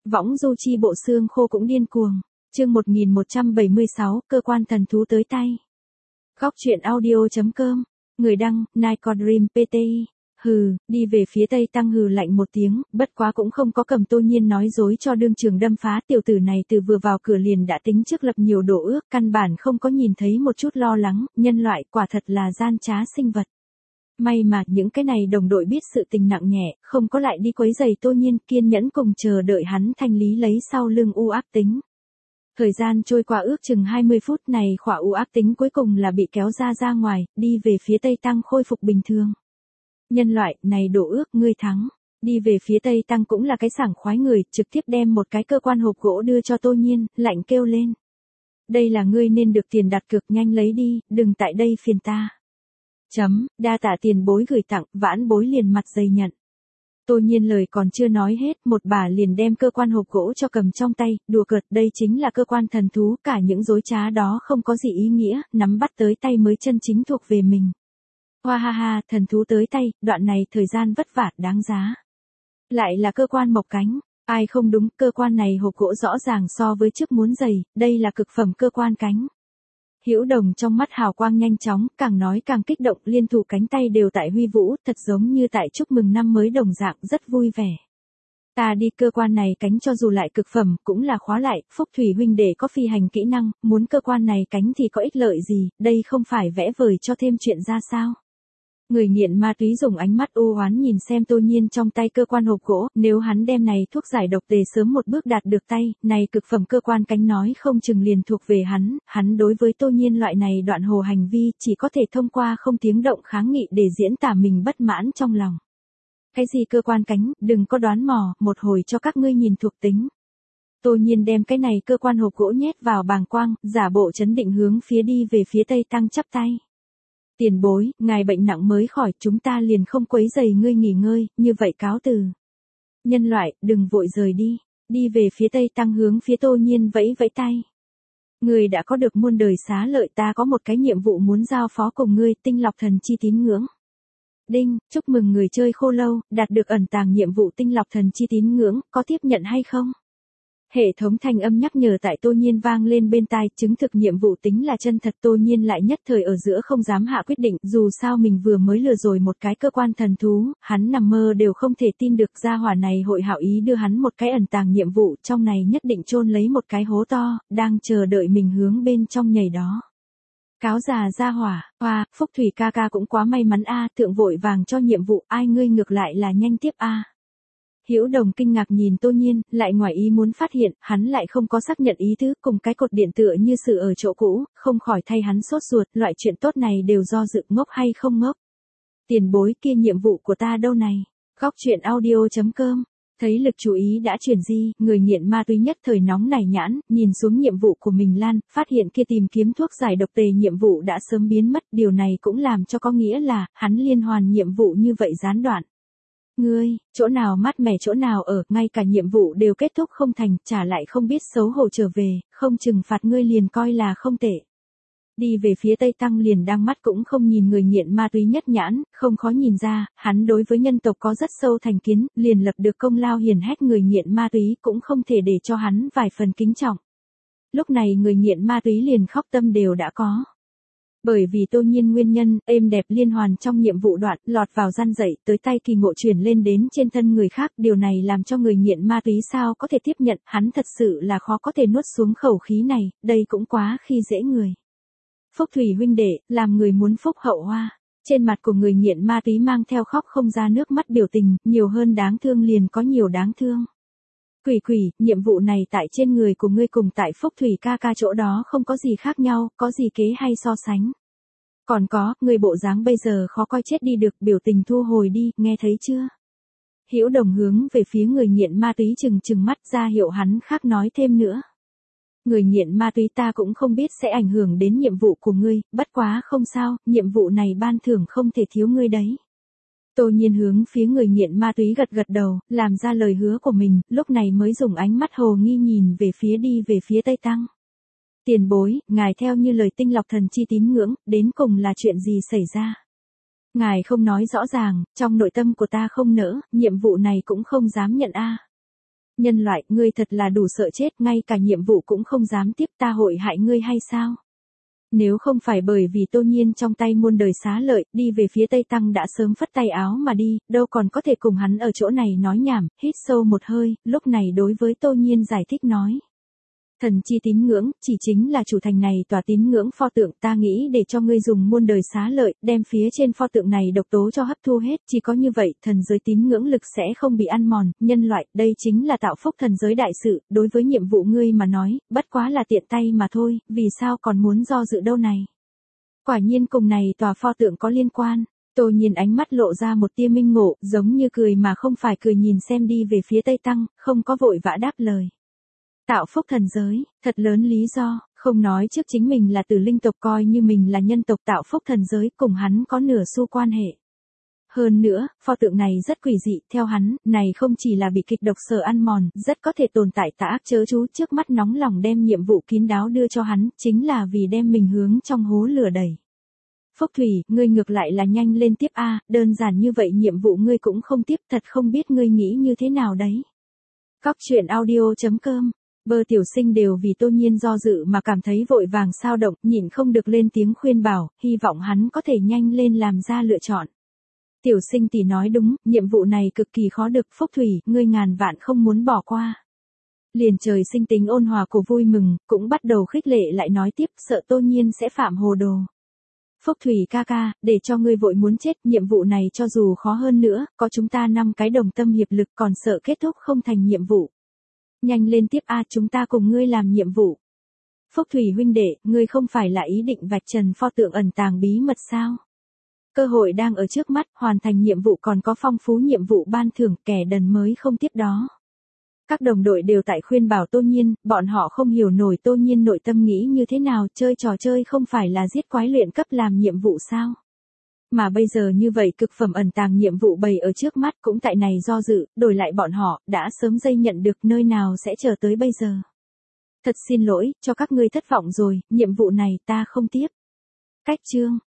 Võng du chi bộ xương khô cũng điên cuồng. Chương 1176, cơ quan thần thú tới tay. Góc truyện audio.com. Người đăng, Nicodream PTI. Hừ, đi về phía tây tăng hừ lạnh một tiếng, bất quá cũng không có cầm Tô Nhiên nói dối cho đương trường đâm phá. Tiểu tử này từ vừa vào cửa liền đã tính trước lập nhiều đổ ước, căn bản không có nhìn thấy một chút lo lắng, nhân loại quả thật là gian trá sinh vật. May mà những cái này đồng đội biết sự tình nặng nhẹ, không có lại đi quấy giày Tô Nhiên, kiên nhẫn cùng chờ đợi hắn thanh lý lấy sau lưng u ác tính. Thời gian trôi qua ước chừng 20 phút này, khỏa u ác tính cuối cùng là bị kéo ra ngoài, đi về phía tây tăng khôi phục bình thường. Nhân loại, này đổ ước, ngươi thắng. Đi về phía tây tăng cũng là cái sảng khoái người, trực tiếp đem một cái cơ quan hộp gỗ đưa cho Tô Nhiên, lạnh kêu lên. Đây là ngươi nên được tiền đặt cược, nhanh lấy đi, đừng tại đây phiền ta. Đa tạ tiền bối gửi tặng, vãn bối liền mặt dày nhận. Tô Nhiên lời còn chưa nói hết, một bà liền đem cơ quan hộp gỗ cho cầm trong tay, đùa cợt, đây chính là cơ quan thần thú, cả những dối trá đó không có gì ý nghĩa, nắm bắt tới tay mới chân chính thuộc về mình. Hoa ha ha, thần thú tới tay, đoạn này thời gian vất vả đáng giá. Lại là cơ quan mọc cánh, ai không đúng, cơ quan này hộp gỗ rõ ràng so với trước muốn dày, đây là cực phẩm cơ quan cánh. Hữu Đồng trong mắt hào quang nhanh chóng, càng nói càng kích động, liên thủ cánh tay đều tại huy vũ, thật giống như tại chúc mừng năm mới đồng dạng, rất vui vẻ. Ta đi, cơ quan này cánh cho dù lại cực phẩm, cũng là khóa lại, Phúc Thủy huynh đệ có phi hành kỹ năng, muốn cơ quan này cánh thì có ích lợi gì, đây không phải vẽ vời cho thêm chuyện ra sao. Người nghiện ma túy dùng ánh mắt u oán nhìn xem Tô Nhiên trong tay cơ quan hộp gỗ, nếu hắn đem này thuốc giải độc tề sớm một bước đạt được tay, này cực phẩm cơ quan cánh nói không chừng liền thuộc về hắn đối với Tô Nhiên loại này đoạn hồ hành vi chỉ có thể thông qua không tiếng động kháng nghị để diễn tả mình bất mãn trong lòng. Cái gì cơ quan cánh, đừng có đoán mò, một hồi cho các ngươi nhìn thuộc tính. Tô Nhiên đem cái này cơ quan hộp gỗ nhét vào bàng quang, giả bộ chấn định hướng phía đi về phía tây tăng chắp tay. Tiền bối, ngài bệnh nặng mới khỏi, chúng ta liền không quấy rầy ngươi nghỉ ngơi, như vậy cáo từ. Nhân loại, đừng vội rời đi, đi về phía tây tăng hướng phía Tô Nhiên vẫy vẫy tay. Ngươi đã có được muôn đời xá lợi, ta có một cái nhiệm vụ muốn giao phó cùng ngươi, tinh lọc thần chi tín ngưỡng. Đinh, chúc mừng người chơi khô lâu, đạt được ẩn tàng nhiệm vụ tinh lọc thần chi tín ngưỡng, có tiếp nhận hay không? Hệ thống thanh âm nhắc nhở tại Tô Nhiên vang lên bên tai, chứng thực nhiệm vụ tính là chân thật. Tô Nhiên lại nhất thời ở giữa không dám hạ quyết định, dù sao mình vừa mới lừa rồi một cái cơ quan thần thú, hắn nằm mơ đều không thể tin được gia hỏa này hội hảo ý đưa hắn một cái ẩn tàng nhiệm vụ, trong này nhất định chôn lấy một cái hố to, đang chờ đợi mình hướng bên trong nhảy đó. Cáo già gia hỏa, hoa, Phúc Thủy ca ca cũng quá may mắn a, thượng vội vàng cho nhiệm vụ, ai ngươi ngược lại là nhanh tiếp a. Hữu Đồng kinh ngạc nhìn Tô Nhiên, lại ngoài ý muốn phát hiện, hắn lại không có xác nhận ý tứ, cùng cái cột điện tựa như sự ở chỗ cũ, không khỏi thay hắn sốt ruột, loại chuyện tốt này đều do dự, ngốc hay không ngốc. Tiền bối, kia nhiệm vụ của ta đâu này? Góc truyện audio.com. Thấy lực chú ý đã chuyển di, người nghiện ma túy nhất thời nóng nảy nhãn, nhìn xuống nhiệm vụ của mình lan, phát hiện kia tìm kiếm thuốc giải độc tề nhiệm vụ đã sớm biến mất, điều này cũng làm cho có nghĩa là, hắn liên hoàn nhiệm vụ như vậy gián đoạn. Ngươi, chỗ nào mát mẻ chỗ nào ở, ngay cả nhiệm vụ đều kết thúc không thành, trả lại không biết xấu hổ trở về, không trừng phạt ngươi liền coi là không tệ. Đi về phía tây tăng liền đang mắt cũng không nhìn người nghiện ma túy nhất nhãn, không khó nhìn ra, hắn đối với nhân tộc có rất sâu thành kiến, liền lập được công lao hiển hách người nghiện ma túy cũng không thể để cho hắn vài phần kính trọng. Lúc này người nghiện ma túy liền khóc tâm đều đã có. Bởi vì Tô Nhiên nguyên nhân, êm đẹp liên hoàn trong nhiệm vụ đoạn, lọt vào gian dậy, tới tay kỳ ngộ chuyển lên đến trên thân người khác, điều này làm cho người nghiện ma túy sao có thể tiếp nhận, hắn thật sự là khó có thể nuốt xuống khẩu khí này, đây cũng quá khi dễ người. Phúc Thủy huynh đệ, làm người muốn phúc hậu hoa. Trên mặt của người nghiện ma túy mang theo khóc không ra nước mắt biểu tình, nhiều hơn đáng thương liền có nhiều đáng thương. Quỷ, nhiệm vụ này tại trên người của ngươi cùng tại Phúc Thủy ca ca chỗ đó không có gì khác nhau, có gì kế hay so sánh. Còn có, người bộ dáng bây giờ khó coi chết đi được, biểu tình thu hồi đi, nghe thấy chưa? Hữu Đồng hướng về phía người nghiện ma túy chừng mắt ra hiệu hắn khác nói thêm nữa. Người nghiện ma túy ta cũng không biết sẽ ảnh hưởng đến nhiệm vụ của ngươi, bất quá không sao, nhiệm vụ này ban thưởng không thể thiếu ngươi đấy. Tô Nhiên hướng phía người nghiện ma túy gật đầu, làm ra lời hứa của mình, lúc này mới dùng ánh mắt hồ nghi nhìn về phía tây tăng. Tiền bối, ngài theo như lời tinh lọc thần chi tín ngưỡng, đến cùng là chuyện gì xảy ra? Ngài không nói rõ ràng, trong nội tâm của ta không nỡ, nhiệm vụ này cũng không dám nhận a. Nhân loại, ngươi thật là đủ sợ chết, ngay cả nhiệm vụ cũng không dám tiếp, ta hội hại ngươi hay sao? Nếu không phải bởi vì Tô Nhiên trong tay muôn đời xá lợi, đi về phía Tây Tăng đã sớm phất tay áo mà đi, đâu còn có thể cùng hắn ở chỗ này nói nhảm, hít sâu một hơi, lúc này đối với Tô Nhiên giải thích nói. Thần chi tín ngưỡng, chỉ chính là chủ thành này tòa tín ngưỡng pho tượng, ta nghĩ để cho ngươi dùng muôn đời xá lợi, đem phía trên pho tượng này độc tố cho hấp thu hết, chỉ có như vậy, thần giới tín ngưỡng lực sẽ không bị ăn mòn, nhân loại, đây chính là tạo phúc thần giới đại sự, đối với nhiệm vụ ngươi mà nói, bất quá là tiện tay mà thôi, vì sao còn muốn do dự đâu này. Quả nhiên cùng này tòa pho tượng có liên quan. Tô Nhiên ánh mắt lộ ra một tia minh ngộ, giống như cười mà không phải cười, nhìn xem đi về phía Tây Tăng, không có vội vã đáp lời. Tạo phúc thần giới, thật lớn lý do, không nói trước chính mình là tử linh tộc, coi như mình là nhân tộc, tạo phúc thần giới cùng hắn có nửa xu quan hệ. Hơn nữa, pho tượng này rất quỷ dị, theo hắn, này không chỉ là bị kịch độc sở ăn mòn, rất có thể tồn tại tà ác chớ chú, trước mắt nóng lòng đem nhiệm vụ kín đáo đưa cho hắn, chính là vì đem mình hướng trong hố lửa đẩy. Phúc Thủy, ngươi ngược lại là nhanh lên tiếp a, đơn giản như vậy nhiệm vụ ngươi cũng không tiếp, thật không biết ngươi nghĩ như thế nào đấy. Góc truyện audio.com. Bơ Tiểu Sinh đều vì Tô Nhiên do dự mà cảm thấy vội vàng sao động, nhịn không được lên tiếng khuyên bảo, hy vọng hắn có thể nhanh lên làm ra lựa chọn. Tiểu Sinh tỷ nói đúng, nhiệm vụ này cực kỳ khó được, Phúc Thủy, ngươi ngàn vạn không muốn bỏ qua. Liền trời sinh tính ôn hòa của vui mừng, cũng bắt đầu khích lệ lại nói tiếp, sợ Tô Nhiên sẽ phạm hồ đồ. Phúc Thủy ca ca, để cho ngươi vội muốn chết, nhiệm vụ này cho dù khó hơn nữa, có chúng ta 5 cái đồng tâm hiệp lực, còn sợ kết thúc không thành nhiệm vụ. Nhanh lên tiếp a, chúng ta cùng ngươi làm nhiệm vụ. Phúc Thủy huynh đệ, ngươi không phải là ý định vạch trần pho tượng ẩn tàng bí mật sao? Cơ hội đang ở trước mắt, hoàn thành nhiệm vụ còn có phong phú nhiệm vụ ban thưởng, kẻ đần mới không tiếp đó. Các đồng đội đều tại khuyên bảo Tô Nhiên, bọn họ không hiểu nổi Tô Nhiên nội tâm nghĩ như thế nào, chơi trò chơi không phải là giết quái luyện cấp làm nhiệm vụ sao? Mà bây giờ như vậy cực phẩm ẩn tàng nhiệm vụ bày ở trước mắt cũng tại này do dự, đổi lại bọn họ, đã sớm dây nhận được nơi nào sẽ chờ tới bây giờ. Thật xin lỗi, cho các ngươi thất vọng rồi, nhiệm vụ này ta không tiếp. Cách chương.